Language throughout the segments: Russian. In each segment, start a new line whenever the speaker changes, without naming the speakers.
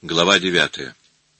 Глава 9.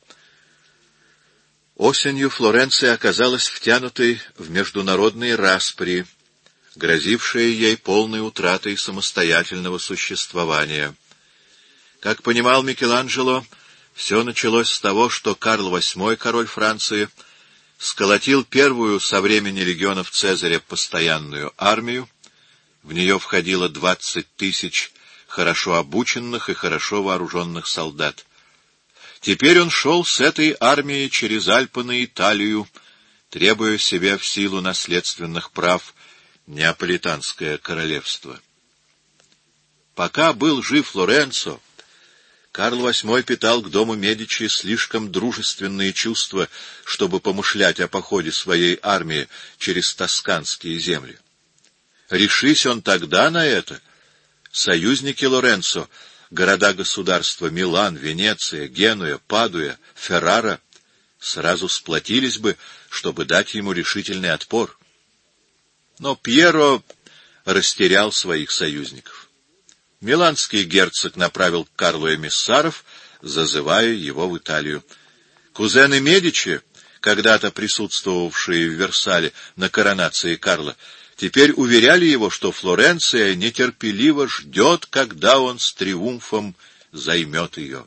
Осенью Флоренция оказалась втянутой в международные распри, грозившие ей полной утратой самостоятельного существования. Как понимал Микеланджело, все началось с того, что Карл VIII, король Франции, сколотил первую со времени легионов Цезаря постоянную армию. В нее входило 20 тысяч хорошо обученных и хорошо вооруженных солдат. Теперь он шел с этой армией через Альпы на Италию, требуя себе в силу наследственных прав Неаполитанское королевство. Пока был жив Лоренцо, Карл VIII питал к дому Медичи слишком дружественные чувства, чтобы помышлять о походе своей армии через тосканские земли. Решись он тогда на это, союзники Лоренцо, города-государства Милан, Венеция, Генуя, Падуя, Феррара, сразу сплотились бы, чтобы дать ему решительный отпор. Но Пьеро растерял своих союзников. Миланский герцог направил к Карлу эмиссаров, зазывая его в Италию. Кузены Медичи, когда-то присутствовавшие в Версале на коронации Карла, теперь уверяли его, что Флоренция нетерпеливо ждет, когда он с триумфом займет ее.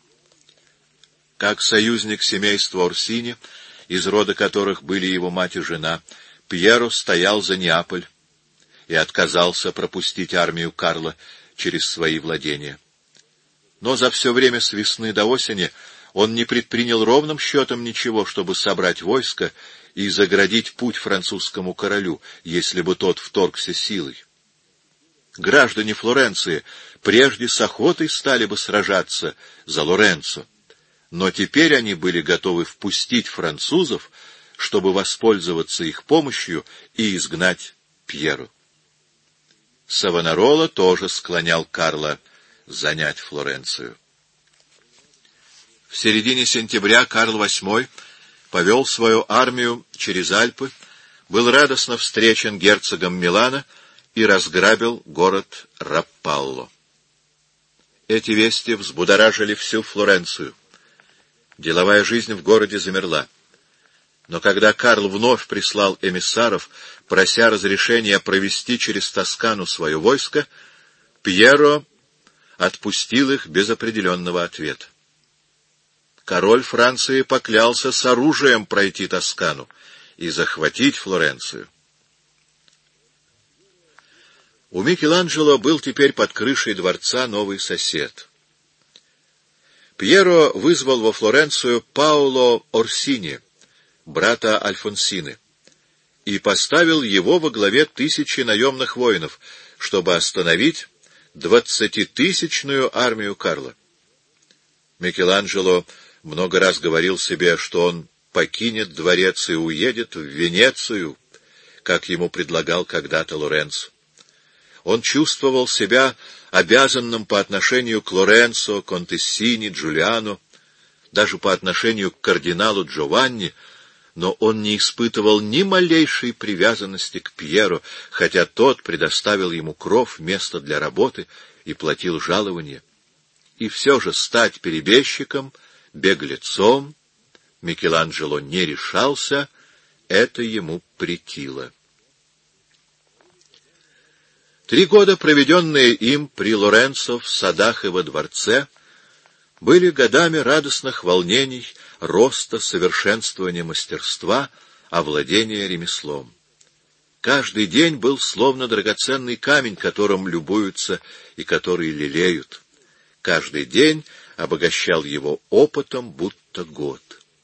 Как союзник семейства Орсини, из рода которых были его мать и жена, Пьеро стоял за Неаполь и отказался пропустить армию Карла через свои владения. Но за все время с весны до осени он не предпринял ровным счетом ничего, чтобы собрать войско и заградить путь французскому королю, если бы тот вторгся силой. Граждане Флоренции прежде с охотой стали бы сражаться за Лоренцо, но теперь они были готовы впустить французов, чтобы воспользоваться их помощью и изгнать Пьеро. Савонарола тоже склонял Карла занять Флоренцию. В середине сентября Карл VIII повел свою армию через Альпы, был радостно встречен герцогом Милана и разграбил город Раппалло. Эти вести взбудоражили всю Флоренцию. Деловая жизнь в городе замерла. Но когда Карл вновь прислал эмиссаров, прося разрешения провести через Тоскану свое войско, Пьеро отпустил их без определенного ответа. Король Франции поклялся с оружием пройти Тоскану и захватить Флоренцию. У Микеланджело был теперь под крышей дворца новый сосед. Пьеро вызвал во Флоренцию Паоло Орсини, брата Альфонсины, и поставил его во главе 1000 наемных воинов, чтобы остановить 20-тысячную армию Карла. Микеланджело много раз говорил себе, что он покинет дворец и уедет в Венецию, как ему предлагал когда-то Лоренцо. Он чувствовал себя обязанным по отношению к Лоренцо, Контессини, Джулиано, даже по отношению к кардиналу Джованни, но он не испытывал ни малейшей привязанности к Пьеро, хотя тот предоставил ему кров, место для работы и платил жалование. И все же стать перебежчиком, беглецом Микеланджело не решался, это ему претило. 3 года, проведенные им при Лоренцо в садах и во дворце, были годами радостных волнений, роста, совершенствования мастерства, овладения ремеслом. Каждый день был словно драгоценный камень, которым любуются и который лелеют. Каждый день обогащал его опытом, будто год.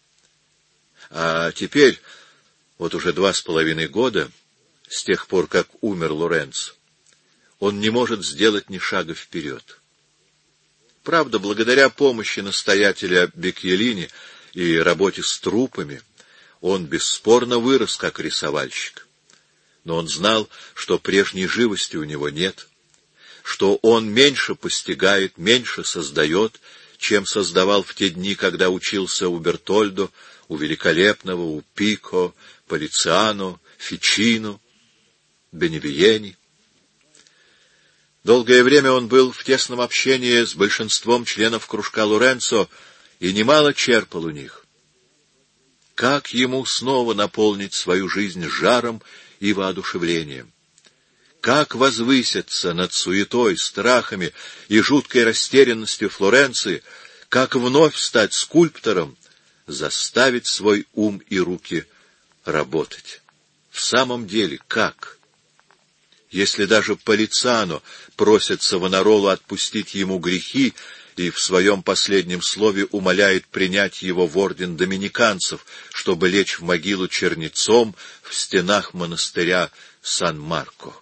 А теперь, вот уже 2,5 года, с тех пор, как умер Лоренцо, он не может сделать ни шага вперед. Правда, благодаря помощи настоятеля Беккелини и работе с трупами, он бесспорно вырос как рисовальщик. Но он знал, что прежней живости у него нет, что он меньше постигает, меньше создает, чем создавал в те дни, когда учился у Бертольдо, у Великолепного, у Пико, Полициано, Фичино, Беневиени. Долгое время он был в тесном общении с большинством членов кружка Лоренцо и немало черпал у них. Как ему снова наполнить свою жизнь жаром и воодушевлением? Как возвыситься над суетой, страхами и жуткой растерянностью Флоренции? Как вновь стать скульптором, заставить свой ум и руки работать? В самом деле, как? Если даже Полицано просит Савонаролу отпустить ему грехи и в своем последнем слове умоляет принять его в орден доминиканцев, чтобы лечь в могилу чернецом в стенах монастыря Сан-Марко.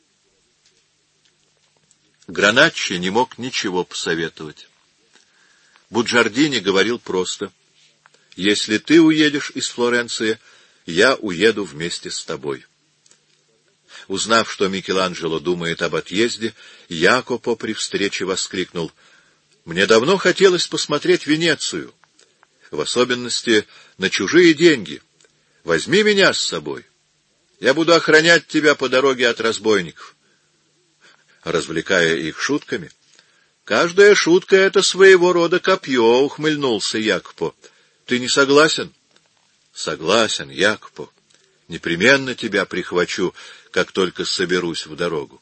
Граначчи не мог ничего посоветовать. Буджардини говорил просто: «Если ты уедешь из Флоренции, я уеду вместе с тобой». Узнав, что Микеланджело думает об отъезде, Якопо при встрече воскликнул: «Мне давно хотелось посмотреть Венецию, в особенности на чужие деньги. Возьми меня с собой. Я буду охранять тебя по дороге от разбойников». Развлекая их шутками. «Каждая шутка — это своего рода копье», — ухмыльнулся Якопо. «Ты не согласен?» «Согласен, Якопо. Непременно тебя прихвачу, как только соберусь в дорогу».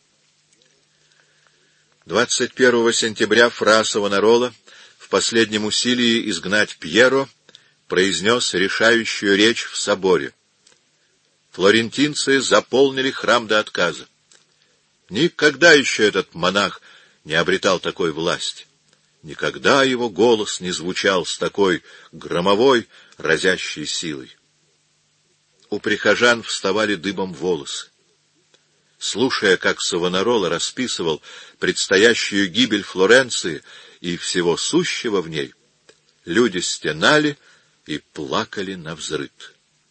21 сентября Фра Савонарола, в последнем усилии изгнать Пьеро, произнес решающую речь в соборе. Флорентинцы заполнили храм до отказа. Никогда еще этот монах не обретал такой власти. Никогда его голос не звучал с такой громовой, разящей силой. У прихожан вставали дыбом волосы. Слушая, как Савонарола расписывал предстоящую гибель Флоренции и всего сущего в ней, люди стенали и плакали навзрыд.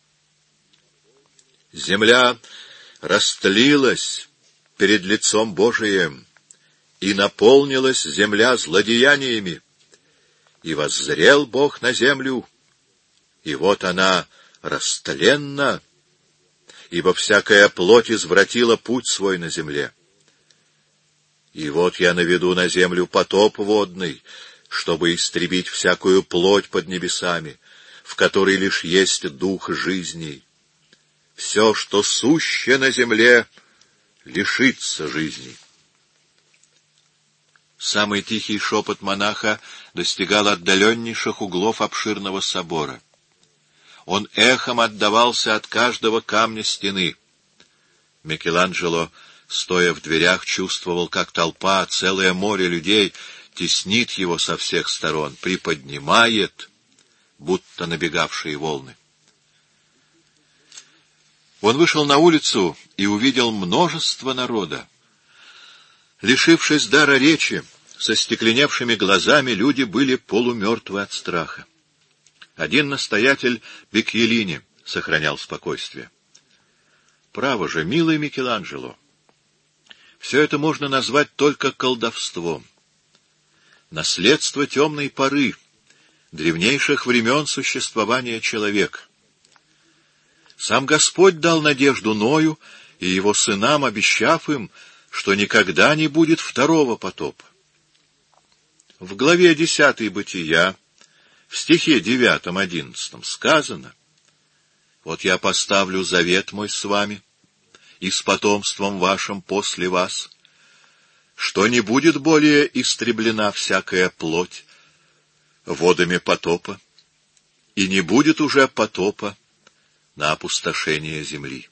Земля растлилась перед лицом Божиим, и наполнилась земля злодеяниями. И воззрел Бог на землю, и вот она растленна, ибо всякая плоть извратила путь свой на земле. И вот я наведу на землю потоп водный, чтобы истребить всякую плоть под небесами, в которой лишь есть дух жизни. Все, что суще на земле, лишится жизни. Самый тихий шепот монаха достигал отдаленнейших углов обширного собора. Он эхом отдавался от каждого камня стены. Микеланджело, стоя в дверях, чувствовал, как толпа, целое море людей, теснит его со всех сторон, приподнимает, будто набегавшие волны. Он вышел на улицу и увидел множество народа. Лишившись дара речи, со стекленевшими глазами, люди были полумертвы от страха. Один настоятель Бикьелини сохранял спокойствие. Право же, милый Микеланджело, все это можно назвать только колдовством. Наследство темной поры, древнейших времен существования человека. Сам Господь дал надежду Ною и его сынам, обещав им, что никогда не будет второго потопа. В главе 10 Бытия, в стихе 9-11 сказано: «Вот я поставлю завет мой с вами и с потомством вашим после вас, что не будет более истреблена всякая плоть водами потопа, и не будет уже потопа на опустошение земли».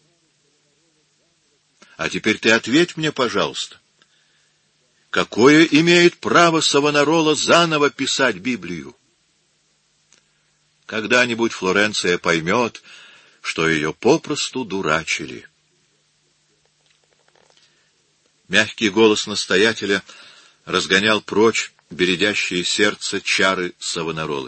А теперь ты ответь мне, пожалуйста, какое имеет право Савонарола заново писать Библию? Когда-нибудь Флоренция поймет, что ее попросту дурачили. Мягкий голос настоятеля разгонял прочь бередящие сердце чары Савонаролы.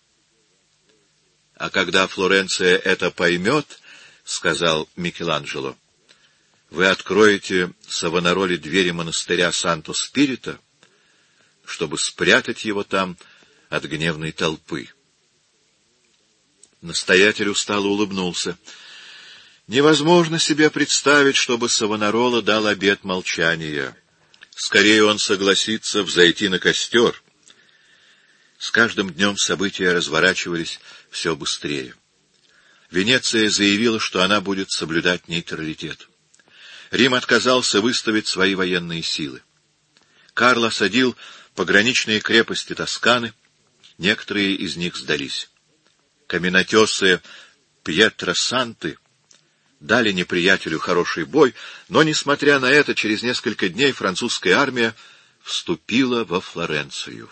А когда Флоренция это поймет, — сказал Микеланджело, — вы откроете Савонароле двери монастыря Санто-Спирита, чтобы спрятать его там от гневной толпы. Настоятель устало улыбнулся. Невозможно себе представить, чтобы Савонарола дал обет молчания. Скорее он согласится взойти на костер. С каждым днем события разворачивались все быстрее. Венеция заявила, что она будет соблюдать нейтралитет. Рим отказался выставить свои военные силы. Карл осадил пограничные крепости Тосканы, некоторые из них сдались. Каменотесы Пьетро-Санты дали неприятелю хороший бой, но, несмотря на это, через несколько дней французская армия вступила во Флоренцию.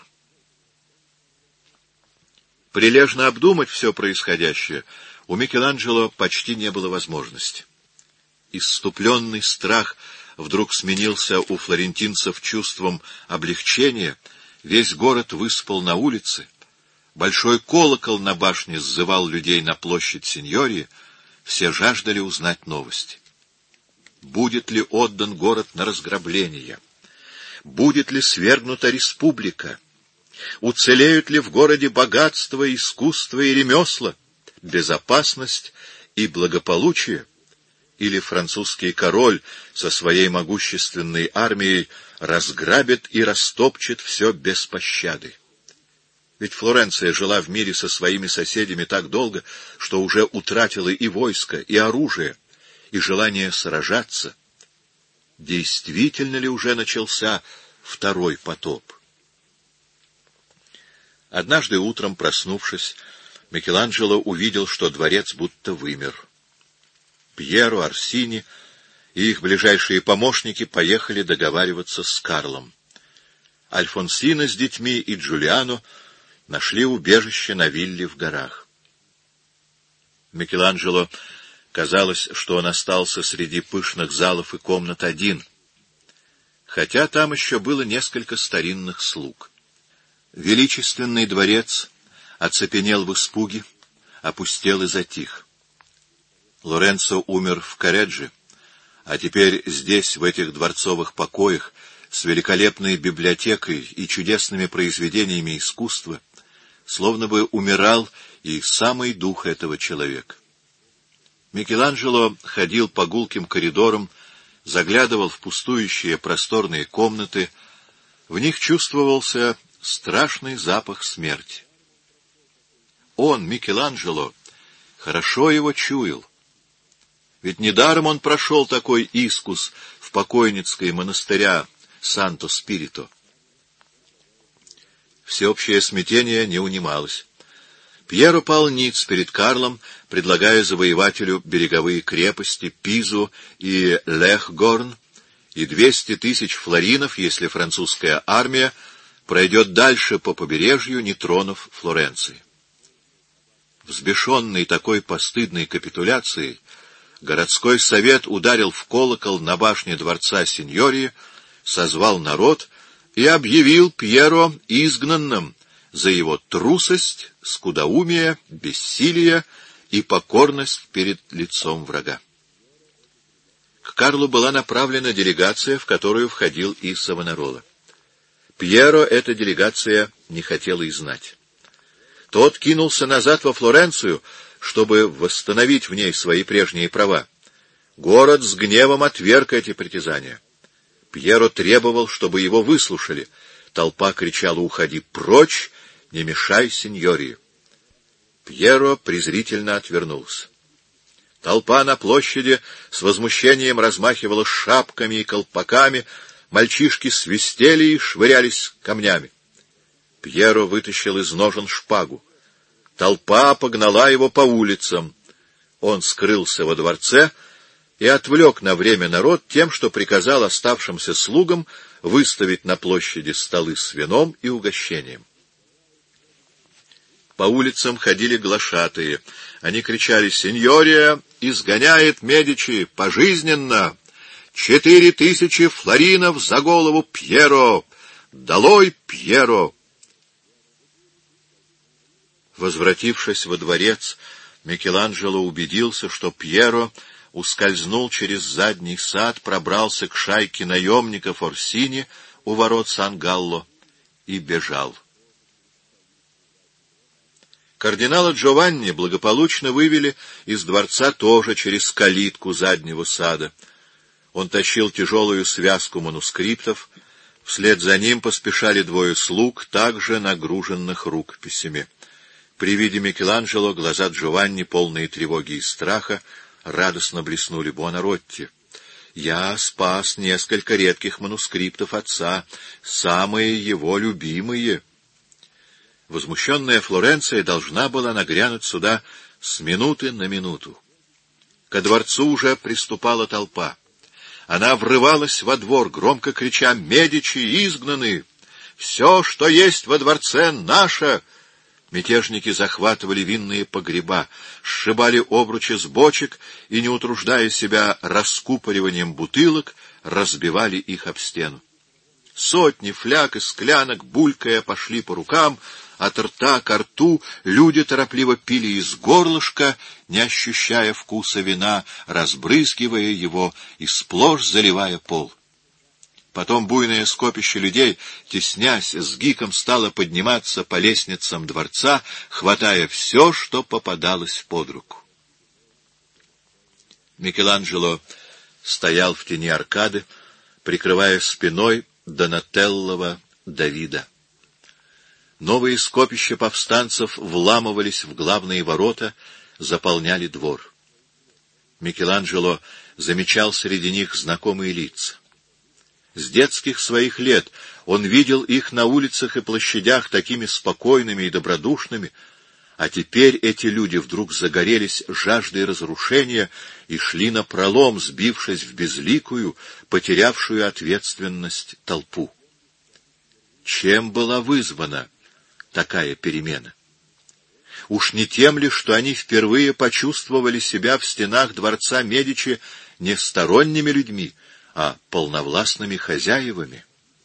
Прилежно обдумать все происходящее у Микеланджело почти не было возможности. Исступленный страх вдруг сменился у флорентинцев чувством облегчения, весь город выспал на улице, большой колокол на башне сзывал людей на площадь Синьории, все жаждали узнать новости. Будет ли отдан город на разграбление? Будет ли свергнута республика? Уцелеют ли в городе богатство, искусство и ремесла, безопасность и благополучие? Или французский король со своей могущественной армией разграбит и растопчет все без пощады? Ведь Флоренция жила в мире со своими соседями так долго, что уже утратила и войско, и оружие, и желание сражаться. Действительно ли уже начался второй потоп? Однажды утром, проснувшись, Микеланджело увидел, что дворец будто вымер. Пьеро, Орсини и их ближайшие помощники поехали договариваться с Карлом. Альфонсино с детьми и Джулиано нашли убежище на вилле в горах. Микеланджело казалось, что он остался среди пышных залов и комнат один, хотя там еще было несколько старинных слуг. Величественный дворец оцепенел в испуге, опустел и затих. Лоренцо умер в Корредже, а теперь здесь, в этих дворцовых покоях, с великолепной библиотекой и чудесными произведениями искусства, словно бы умирал и самый дух этого человека. Микеланджело ходил по гулким коридорам, заглядывал в пустующие просторные комнаты, в них чувствовался страшный запах смерти. Он, Микеланджело, хорошо его чуял. Ведь недаром он прошел такой искус в покойницкой монастыря Санто-Спирито. Всеобщее смятение не унималось. Пьеро пал ниц перед Карлом, предлагая завоевателю береговые крепости Пизу и Лехгорн и 200 000 флоринов, если французская армия пройдет дальше по побережью, не тронув Флоренции. Взбешенный такой постыдной капитуляцией, городской совет ударил в колокол на башне дворца Синьории, созвал народ и объявил Пьеро изгнанным за его трусость, скудоумие, бессилие и покорность перед лицом врага. К Карлу была направлена делегация, в которую входил и Савонарола. Пьеро эта делегация не хотела и знать. Тот кинулся назад во Флоренцию, чтобы восстановить в ней свои прежние права. Город с гневом отверг эти притязания. Пьеро требовал, чтобы его выслушали. Толпа кричала: «Уходи прочь, не мешай синьории». Пьеро презрительно отвернулся. Толпа на площади с возмущением размахивала шапками и колпаками, мальчишки свистели и швырялись камнями. Пьеро вытащил из ножен шпагу. Толпа погнала его по улицам. Он скрылся во дворце и отвлек на время народ тем, что приказал оставшимся слугам выставить на площади столы с вином и угощением. По улицам ходили глашатые. Они кричали: «Синьория изгоняет Медичи пожизненно! 4000 флоринов за голову Пьеро! Долой Пьеро!» Возвратившись во дворец, Микеланджело убедился, что Пьеро ускользнул через задний сад, пробрался к шайке наемников Орсини у ворот Сан-Галло и бежал. Кардинала Джованни благополучно вывели из дворца тоже через калитку заднего сада. Он тащил тяжелую связку манускриптов, Вслед за ним поспешали двое слуг, также нагруженных рукописями. При виде Микеланджело глаза Джованни, полные тревоги и страха, радостно блеснули. «Буонаротти, я спас несколько редких манускриптов отца, самые его любимые». Возмущенная Флоренция должна была нагрянуть сюда с минуты на минуту. Ко дворцу уже приступала толпа. Она врывалась во двор, громко крича: «Медичи изгнаны! Все, что есть во дворце, наше!» Мятежники захватывали винные погреба, сшибали обручи с бочек и, не утруждая себя раскупориванием бутылок, разбивали их об стену. Сотни фляг и склянок, булькая, пошли по рукам, от рта ко рту люди торопливо пили из горлышка, не ощущая вкуса вина, разбрызгивая его и сплошь заливая пол. Потом буйное скопище людей, теснясь, с гиком стало подниматься по лестницам дворца, хватая все, что попадалось под руку. Микеланджело стоял в тени аркады, прикрывая спиной Донателлова Давида. Новые скопища повстанцев вламывались в главные ворота, заполняли двор. Микеланджело замечал среди них знакомые лица. С детских своих лет он видел их на улицах и площадях такими спокойными и добродушными, а теперь эти люди вдруг загорелись жаждой разрушения и шли напролом, сбившись в безликую, потерявшую ответственность толпу. Чем была вызвана такая перемена? Уж не тем ли, что они впервые почувствовали себя в стенах дворца Медичи не сторонними людьми, а полновластными хозяевами?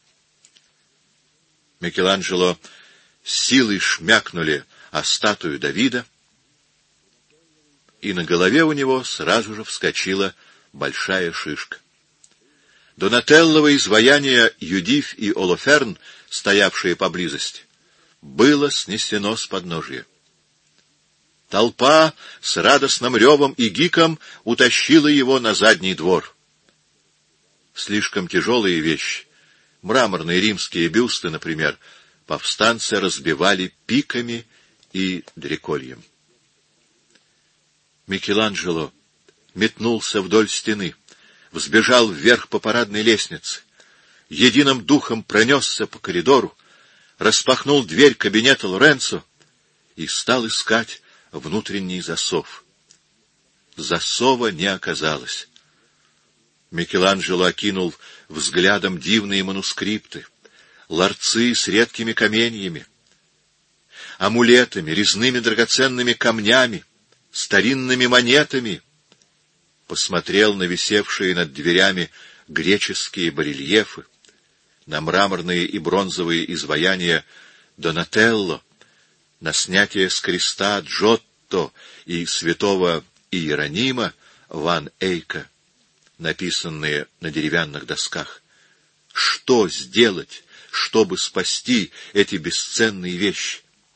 Микеланджело силой шмякнули о статую Давида, и на голове у него сразу же вскочила большая шишка. Донателлово изваяние Юдифь и Олоферн, стоявшие поблизости, было снесено с подножия. Толпа с радостным ревом и гиком утащила его на задний двор. Слишком тяжелые вещи, мраморные римские бюсты, например, повстанцы разбивали пиками и дрекольем. Микеланджело метнулся вдоль стены, взбежал вверх по парадной лестнице, единым духом пронесся по коридору, распахнул дверь кабинета Лоренцо и стал искать внутренний засов. Засова не оказалось. Микеланджело окинул взглядом дивные манускрипты, ларцы с редкими каменьями, амулетами, резными драгоценными камнями, старинными монетами. Посмотрел на висевшие над дверями греческие барельефы, на мраморные и бронзовые изваяния Донателло, на снятие с креста Джотто и святого Иеронима ван Эйка, написанные на деревянных досках. Что сделать, чтобы спасти эти бесценные вещи?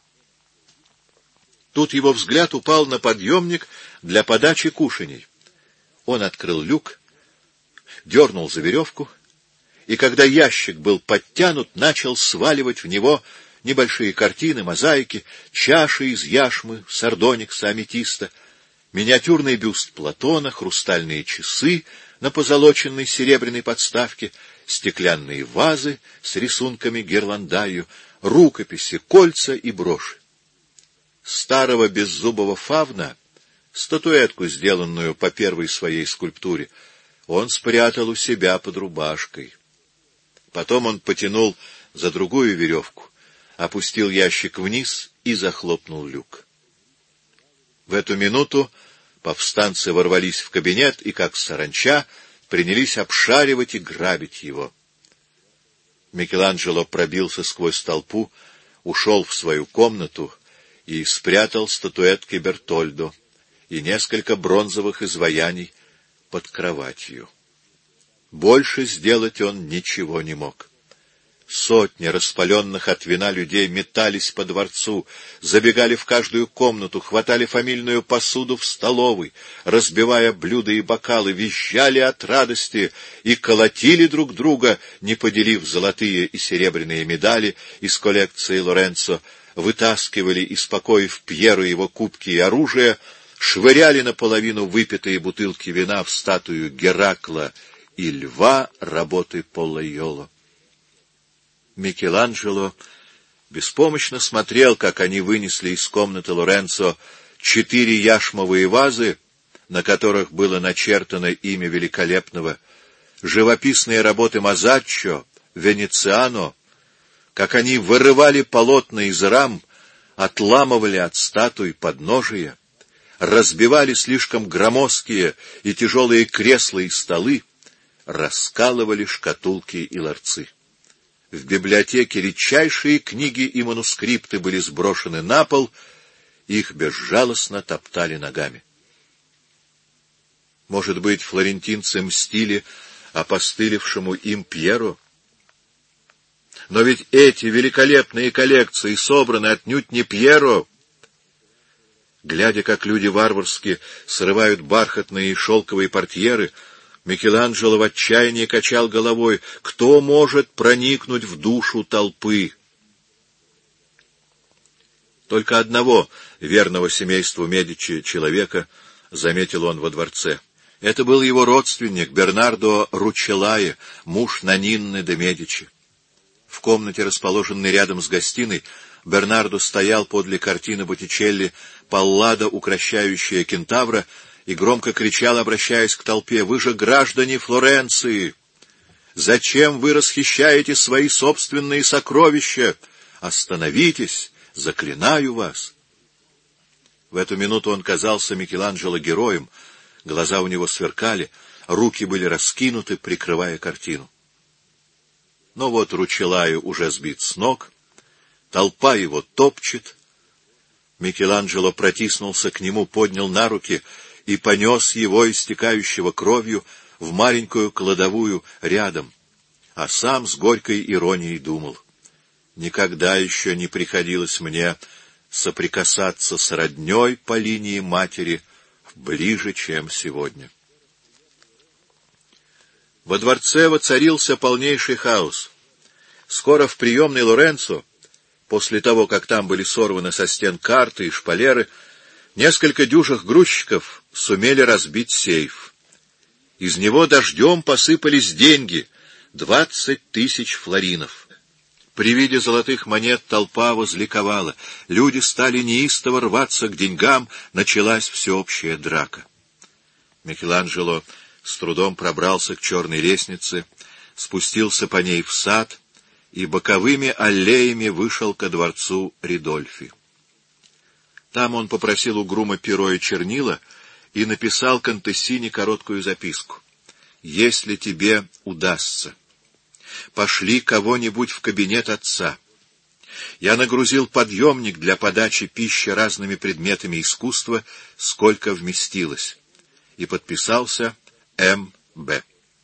Тут его взгляд упал на подъемник для подачи кушаний. Он открыл люк, дернул за веревку, и когда ящик был подтянут, начал сваливать в него небольшие картины, мозаики, чаши из яшмы, сардоникса, аметиста, миниатюрный бюст Платона, хрустальные часы на позолоченной серебряной подставке, стеклянные вазы с рисунками гирландаю, рукописи, кольца и броши. Старого беззубого фавна, статуэтку, сделанную по первой своей скульптуре, он спрятал у себя под рубашкой. Потом он потянул за другую веревку, опустил ящик вниз и захлопнул люк. В эту минуту повстанцы ворвались в кабинет и, как саранча, принялись обшаривать и грабить его. Микеланджело пробился сквозь толпу, ушел в свою комнату и спрятал статуэтки Бертольдо и несколько бронзовых изваяний под кроватью. Больше сделать он ничего не мог. Сотни распаленных от вина людей метались по дворцу, забегали в каждую комнату, хватали фамильную посуду в столовой, разбивая блюда и бокалы, визжали от радости и колотили друг друга, не поделив золотые и серебряные медали из коллекции Лоренцо, вытаскивали из покоев Пьеру его кубки и оружие, швыряли наполовину выпитые бутылки вина в статую Геракла и льва работы Поллайоло. Микеланджело беспомощно смотрел, как они вынесли из комнаты Лоренцо 4 яшмовые вазы, на которых было начертано имя великолепного, живописные работы Мазаччо, Венециано, как они вырывали полотна из рам, отламывали от статуй подножия, разбивали слишком громоздкие и тяжелые кресла и столы, раскалывали шкатулки и ларцы. В библиотеке редчайшие книги и манускрипты были сброшены на пол, их безжалостно топтали ногами. Может быть, флорентинцы мстили опостылевшему им Пьеру? Но ведь эти великолепные коллекции собраны отнюдь не Пьеро. Глядя, как люди варварски срывают бархатные и шелковые портьеры, Микеланджело в отчаянии качал головой. Кто может проникнуть в душу толпы? Только одного верного семейству Медичи человека заметил он во дворце. Это был его родственник Бернардо Ручеллае, муж Нанинны де Медичи. В комнате, расположенной рядом с гостиной, Бернардо стоял подле картины Боттичелли «Паллада, укращающая кентавра», и громко кричал, обращаясь к толпе: «Вы же граждане Флоренции! Зачем вы расхищаете свои собственные сокровища? Остановитесь! Заклинаю вас!» В эту минуту он казался Микеланджело героем, глаза у него сверкали, руки были раскинуты, прикрывая картину. Но вот Ручеллае уже сбит с ног, толпа его топчет. Микеланджело протиснулся к нему, поднял на руки и понес его, истекающего кровью, в маленькую кладовую рядом, а сам с горькой иронией думал: никогда еще не приходилось мне соприкасаться с родней по линии матери ближе, чем сегодня. Во дворце воцарился полнейший хаос. Скоро в приемной Лоренцо, после того, как там были сорваны со стен карты и шпалеры, несколько дюжих грузчиков сумели разбить сейф. Из него дождем посыпались деньги — 20 000 флоринов. При виде золотых монет толпа возликовала, люди стали неистово рваться к деньгам, началась всеобщая драка. Микеланджело с трудом пробрался к черной лестнице, спустился по ней в сад и боковыми аллеями вышел ко дворцу Ридольфи. Там он попросил у грума перо и чернила и написал Контессине короткую записку: «Если тебе удастся, пошли кого-нибудь в кабинет отца. Я нагрузил подъемник для подачи пищи разными предметами искусства, сколько вместилось». И подписался М.Б.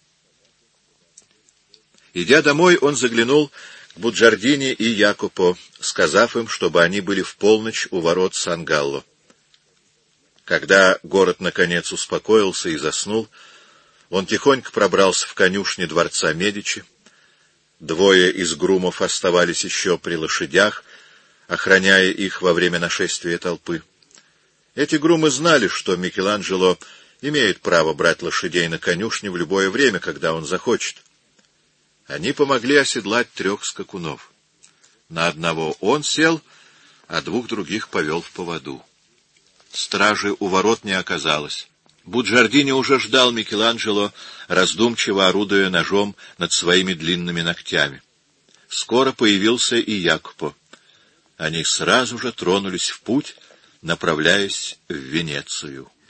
Идя домой, он заглянул к Буджардини и Якопо, сказав им, чтобы они были в полночь у ворот Сан-Галло. Когда город наконец успокоился и заснул, он тихонько пробрался в конюшни дворца Медичи. Двое из грумов оставались еще при лошадях, охраняя их во время нашествия толпы. Эти грумы знали, что Микеланджело имеет право брать лошадей на конюшне в любое время, когда он захочет. Они помогли оседлать 3 скакунов. На одного он сел, а 2 других повел в поводу. Стражи у ворот не оказалось. Буджардини уже ждал Микеланджело, раздумчиво орудуя ножом над своими длинными ногтями. Скоро появился и Якопо. Они сразу же тронулись в путь, направляясь в Венецию.